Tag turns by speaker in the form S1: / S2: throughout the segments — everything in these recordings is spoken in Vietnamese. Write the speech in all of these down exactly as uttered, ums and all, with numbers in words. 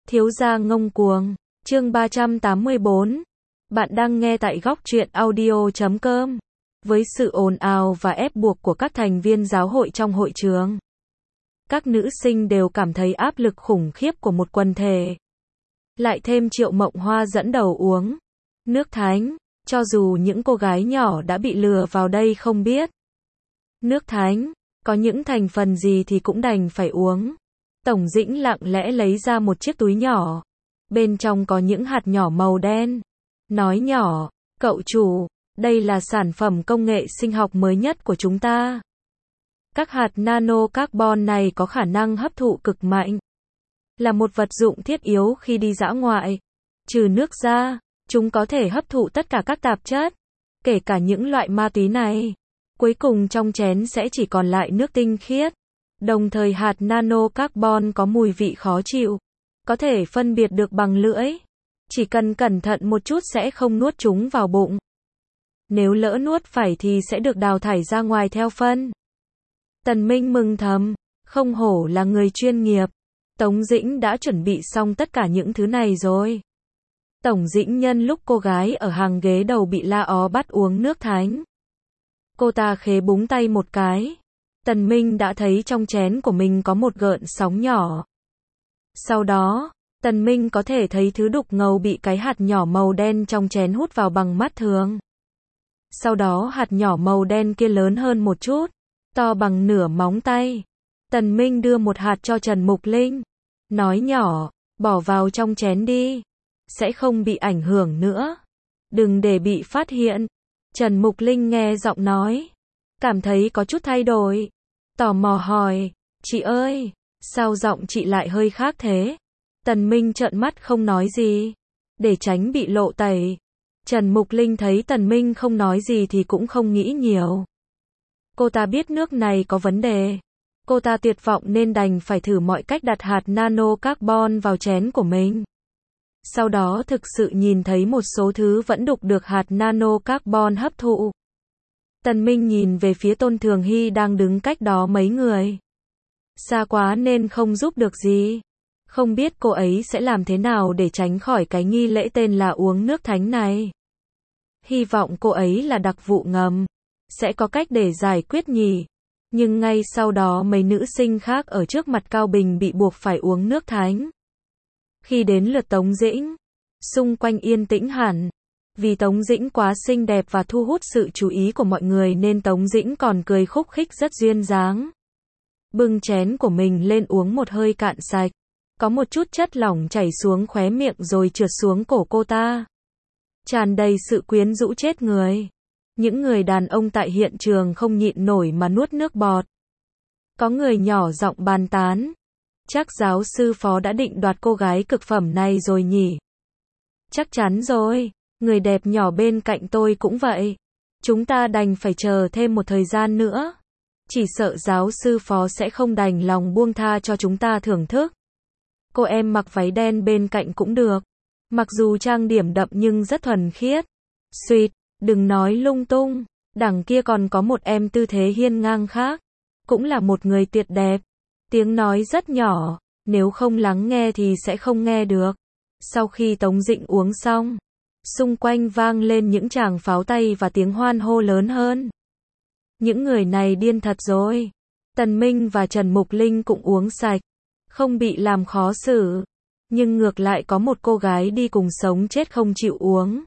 S1: Thiếu gia ngông cuồng, chương ba trăm tám mươi bốn. Bạn đang nghe tại góc truyện audio chấm com. Với sự ồn ào và ép buộc của các thành viên giáo hội trong hội trường, các nữ sinh đều cảm thấy áp lực khủng khiếp của một quần thể. Lại thêm Triệu Mộng Hoa dẫn đầu uống nước thánh, cho dù những cô gái nhỏ đã bị lừa vào đây không biết. Nước thánh, có những thành phần gì thì cũng đành phải uống. Tổng Dĩnh lặng lẽ lấy ra một chiếc túi nhỏ. Bên trong có những hạt nhỏ màu đen. Nói nhỏ, cậu chủ, đây là sản phẩm công nghệ sinh học mới nhất của chúng ta. Các hạt nano carbon này có khả năng hấp thụ cực mạnh. Là một vật dụng thiết yếu khi đi dã ngoại. Trừ nước ra, chúng có thể hấp thụ tất cả các tạp chất, kể cả những loại ma túy này. Cuối cùng trong chén sẽ chỉ còn lại nước tinh khiết. Đồng thời hạt nano carbon có mùi vị khó chịu, có thể phân biệt được bằng lưỡi. Chỉ cần cẩn thận một chút sẽ không nuốt chúng vào bụng. Nếu lỡ nuốt phải thì sẽ được đào thải ra ngoài theo phân. Tần Minh mừng thầm, không hổ là người chuyên nghiệp. Tống Dĩnh đã chuẩn bị xong tất cả những thứ này rồi. Tổng Dĩnh nhân lúc cô gái ở hàng ghế đầu bị la ó bắt uống nước thánh. Cô ta khế búng tay một cái. Tần Minh đã thấy trong chén của mình có một gợn sóng nhỏ. Sau đó, Tần Minh có thể thấy thứ đục ngầu bị cái hạt nhỏ màu đen trong chén hút vào bằng mắt thường. Sau đó hạt nhỏ màu đen kia lớn hơn một chút, to bằng nửa móng tay. Tần Minh đưa một hạt cho Trần Mục Linh. Nói nhỏ, bỏ vào trong chén đi. Sẽ không bị ảnh hưởng nữa. Đừng để bị phát hiện. Trần Mục Linh nghe giọng nói. Cảm thấy có chút thay đổi. Tò mò hỏi, chị ơi, sao giọng chị lại hơi khác thế? Tần Minh trợn mắt không nói gì, để tránh bị lộ tẩy. Trần Mục Linh thấy Tần Minh không nói gì thì cũng không nghĩ nhiều. Cô ta biết nước này có vấn đề. Cô ta tuyệt vọng nên đành phải thử mọi cách đặt hạt nano carbon vào chén của mình. Sau đó thực sự nhìn thấy một số thứ vẫn đục được hạt nano carbon hấp thụ. Tần Minh nhìn về phía Tôn Thường Hy đang đứng cách đó mấy người. Xa quá nên không giúp được gì. Không biết cô ấy sẽ làm thế nào để tránh khỏi cái nghi lễ tên là uống nước thánh này. Hy vọng cô ấy là đặc vụ ngầm. Sẽ có cách để giải quyết nhỉ. Nhưng ngay sau đó mấy nữ sinh khác ở trước mặt Cao Bình bị buộc phải uống nước thánh. Khi đến lượt Tống Dĩnh, xung quanh yên tĩnh hẳn. Vì Tống Dĩnh quá xinh đẹp và thu hút sự chú ý của mọi người nên Tống Dĩnh còn cười khúc khích rất duyên dáng. Bưng chén của mình lên uống một hơi cạn sạch. Có một chút chất lỏng chảy xuống khóe miệng rồi trượt xuống cổ cô ta. Tràn đầy sự quyến rũ chết người. Những người đàn ông tại hiện trường không nhịn nổi mà nuốt nước bọt. Có người nhỏ giọng bàn tán. Chắc giáo sư phó đã định đoạt cô gái cực phẩm này rồi nhỉ? Chắc chắn rồi. Người đẹp nhỏ bên cạnh tôi cũng vậy. Chúng ta đành phải chờ thêm một thời gian nữa. Chỉ sợ giáo sư phó sẽ không đành lòng buông tha cho chúng ta thưởng thức. Cô em mặc váy đen bên cạnh cũng được. Mặc dù trang điểm đậm nhưng rất thuần khiết. Xuyệt, đừng nói lung tung. Đằng kia còn có một em tư thế hiên ngang khác. Cũng là một người tuyệt đẹp. Tiếng nói rất nhỏ. Nếu không lắng nghe thì sẽ không nghe được. Sau khi Tống Dĩnh uống xong, xung quanh vang lên những tràng pháo tay và tiếng hoan hô lớn hơn. Những người này điên thật rồi. Tần Minh và Trần Mục Linh cũng uống sạch. Không bị làm khó xử. Nhưng ngược lại có một cô gái đi cùng sống chết không chịu uống.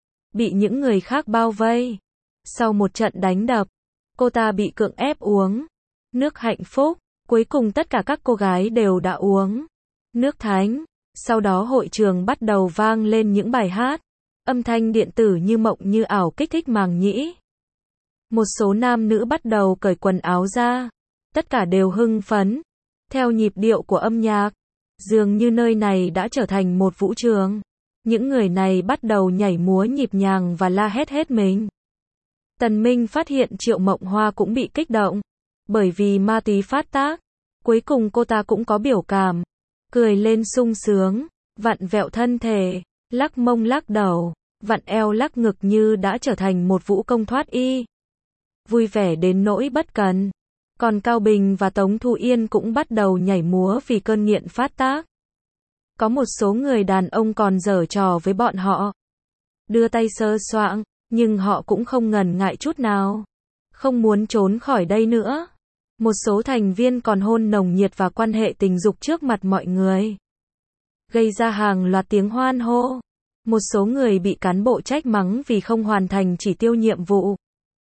S1: Bị những người khác bao vây. Sau một trận đánh đập, cô ta bị cưỡng ép uống nước hạnh phúc. Cuối cùng tất cả các cô gái đều đã uống nước thánh. Sau đó hội trường bắt đầu vang lên những bài hát. Âm thanh điện tử như mộng như ảo kích thích màng nhĩ. Một số nam nữ bắt đầu cởi quần áo ra. Tất cả đều hưng phấn. Theo nhịp điệu của âm nhạc. Dường như nơi này đã trở thành một vũ trường. Những người này bắt đầu nhảy múa nhịp nhàng và la hét hết mình. Tần Minh phát hiện Triệu Mộng Hoa cũng bị kích động. Bởi vì ma túy phát tác. Cuối cùng cô ta cũng có biểu cảm. Cười lên sung sướng. Vặn vẹo thân thể. Lắc mông lắc đầu. Vặn eo lắc ngực như đã trở thành một vũ công thoát y. Vui vẻ đến nỗi bất cần. Còn Cao Bình và Tống Thu Yên cũng bắt đầu nhảy múa vì cơn nghiện phát tác. Có một số người đàn ông còn giở trò với bọn họ. Đưa tay sơ soạng, nhưng họ cũng không ngần ngại chút nào. Không muốn trốn khỏi đây nữa. Một số thành viên còn hôn nồng nhiệt và quan hệ tình dục trước mặt mọi người. Gây ra hàng loạt tiếng hoan hô. Một số người bị cán bộ trách mắng vì không hoàn thành chỉ tiêu nhiệm vụ.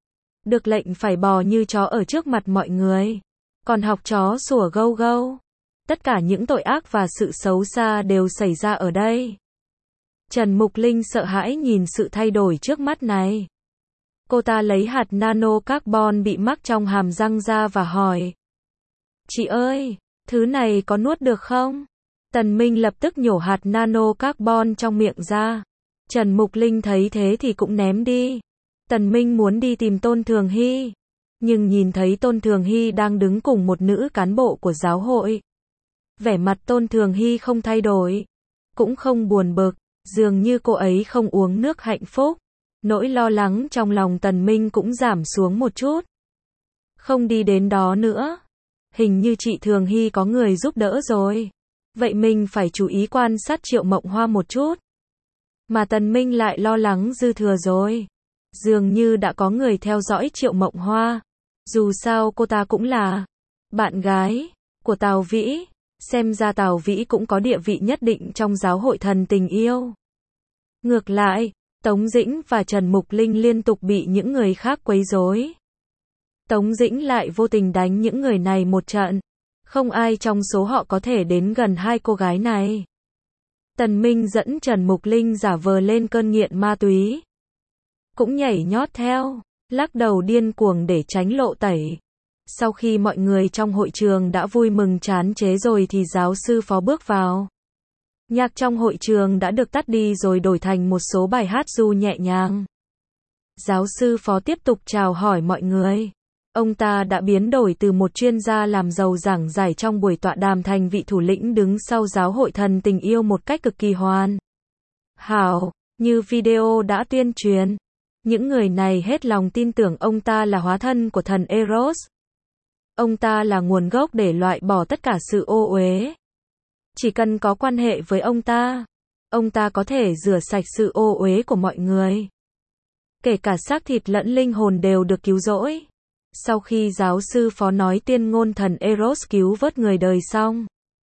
S1: Được lệnh phải bò như chó ở trước mặt mọi người. Còn học chó sủa gâu gâu. Tất cả những tội ác và sự xấu xa đều xảy ra ở đây. Trần Mục Linh sợ hãi nhìn sự thay đổi trước mắt này. Cô ta lấy hạt nano carbon bị mắc trong hàm răng ra và hỏi. Chị ơi, thứ này có nuốt được không? Tần Minh lập tức nhổ hạt nano carbon trong miệng ra. Trần Mục Linh thấy thế thì cũng ném đi. Tần Minh muốn đi tìm Tôn Thường Hy. Nhưng nhìn thấy Tôn Thường Hy đang đứng cùng một nữ cán bộ của giáo hội. Vẻ mặt Tôn Thường Hy không thay đổi. Cũng không buồn bực. Dường như cô ấy không uống nước hạnh phúc. Nỗi lo lắng trong lòng Tần Minh cũng giảm xuống một chút. Không đi đến đó nữa. Hình như chị Thường Hy có người giúp đỡ rồi. Vậy mình phải chú ý quan sát Triệu Mộng Hoa một chút. Mà Tần Minh lại lo lắng dư thừa rồi. Dường như đã có người theo dõi Triệu Mộng Hoa. Dù sao cô ta cũng là bạn gái của Tào Vĩ. Xem ra Tào Vĩ cũng có địa vị nhất định trong giáo hội thần tình yêu. Ngược lại, Tống Dĩnh và Trần Mục Linh liên tục bị những người khác quấy rối. Tống Dĩnh lại vô tình đánh những người này một trận. Không ai trong số họ có thể đến gần hai cô gái này. Tần Minh dẫn Trần Mục Linh giả vờ lên cơn nghiện ma túy. Cũng nhảy nhót theo, lắc đầu điên cuồng để tránh lộ tẩy. Sau khi mọi người trong hội trường đã vui mừng chán chế rồi thì giáo sư phó bước vào. Nhạc trong hội trường đã được tắt đi rồi đổi thành một số bài hát ru nhẹ nhàng. Giáo sư phó tiếp tục chào hỏi mọi người. Ông ta đã biến đổi từ một chuyên gia làm giàu giảng giải trong buổi tọa đàm thành vị thủ lĩnh đứng sau giáo hội thần tình yêu một cách cực kỳ hoàn hảo, như video đã tuyên truyền. Những người này hết lòng tin tưởng ông ta là hóa thân của thần Eros. Ông ta là nguồn gốc để loại bỏ tất cả sự ô uế. Chỉ cần có quan hệ với ông ta, ông ta có thể rửa sạch sự ô uế của mọi người. Kể cả xác thịt lẫn linh hồn đều được cứu rỗi. Sau khi giáo sư phó nói tiên ngôn thần Eros cứu vớt người đời xong,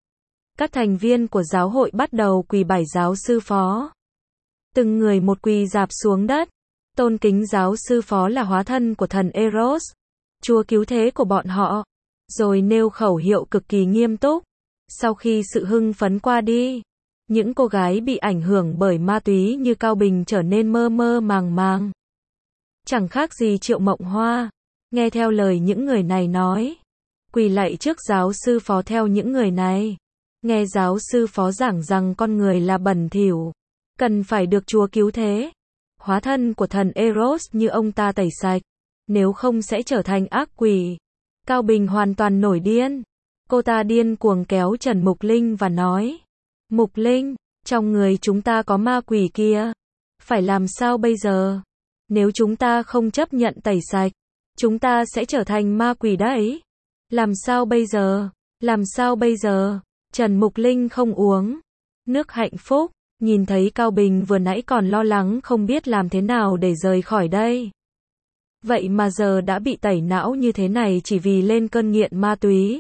S1: các thành viên của giáo hội bắt đầu quỳ bái giáo sư phó. Từng người một quỳ rạp xuống đất, tôn kính giáo sư phó là hóa thân của thần Eros, chúa cứu thế của bọn họ, rồi nêu khẩu hiệu cực kỳ nghiêm túc. Sau khi sự hưng phấn qua đi, những cô gái bị ảnh hưởng bởi ma túy như Cao Bình trở nên mơ mơ màng màng. Chẳng khác gì Triệu Mộng Hoa, nghe theo lời những người này nói, quỳ lạy trước giáo sư phó theo những người này. Nghe giáo sư phó giảng rằng con người là bẩn thỉu, cần phải được Chúa cứu thế, hóa thân của thần Eros như ông ta tẩy sạch, nếu không sẽ trở thành ác quỷ. Cao Bình hoàn toàn nổi điên. Cô ta điên cuồng kéo Trần Mục Linh và nói, Mục Linh, trong người chúng ta có ma quỷ kia. Phải làm sao bây giờ? Nếu chúng ta không chấp nhận tẩy sạch, chúng ta sẽ trở thành ma quỷ đấy. Làm sao bây giờ? Làm sao bây giờ? Trần Mục Linh không uống nước hạnh phúc, nhìn thấy Cao Bình vừa nãy còn lo lắng không biết làm thế nào để rời khỏi đây. Vậy mà giờ đã bị tẩy não như thế này chỉ vì lên cơn nghiện ma túy.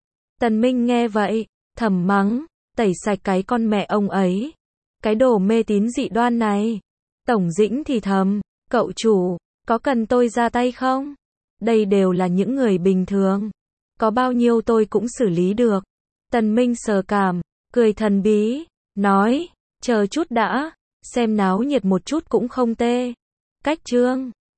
S1: Tần Minh nghe vậy, thầm mắng, tẩy sạch cái con mẹ ông ấy. Cái đồ mê tín dị đoan này. Tổng Dĩnh thì thầm, cậu chủ, có cần tôi ra tay không? Đây đều là những người bình thường. Có bao nhiêu tôi cũng xử lý được. Tần Minh sờ cảm, cười thần bí, nói, chờ chút đã, xem náo nhiệt một chút cũng không tê. Cách chương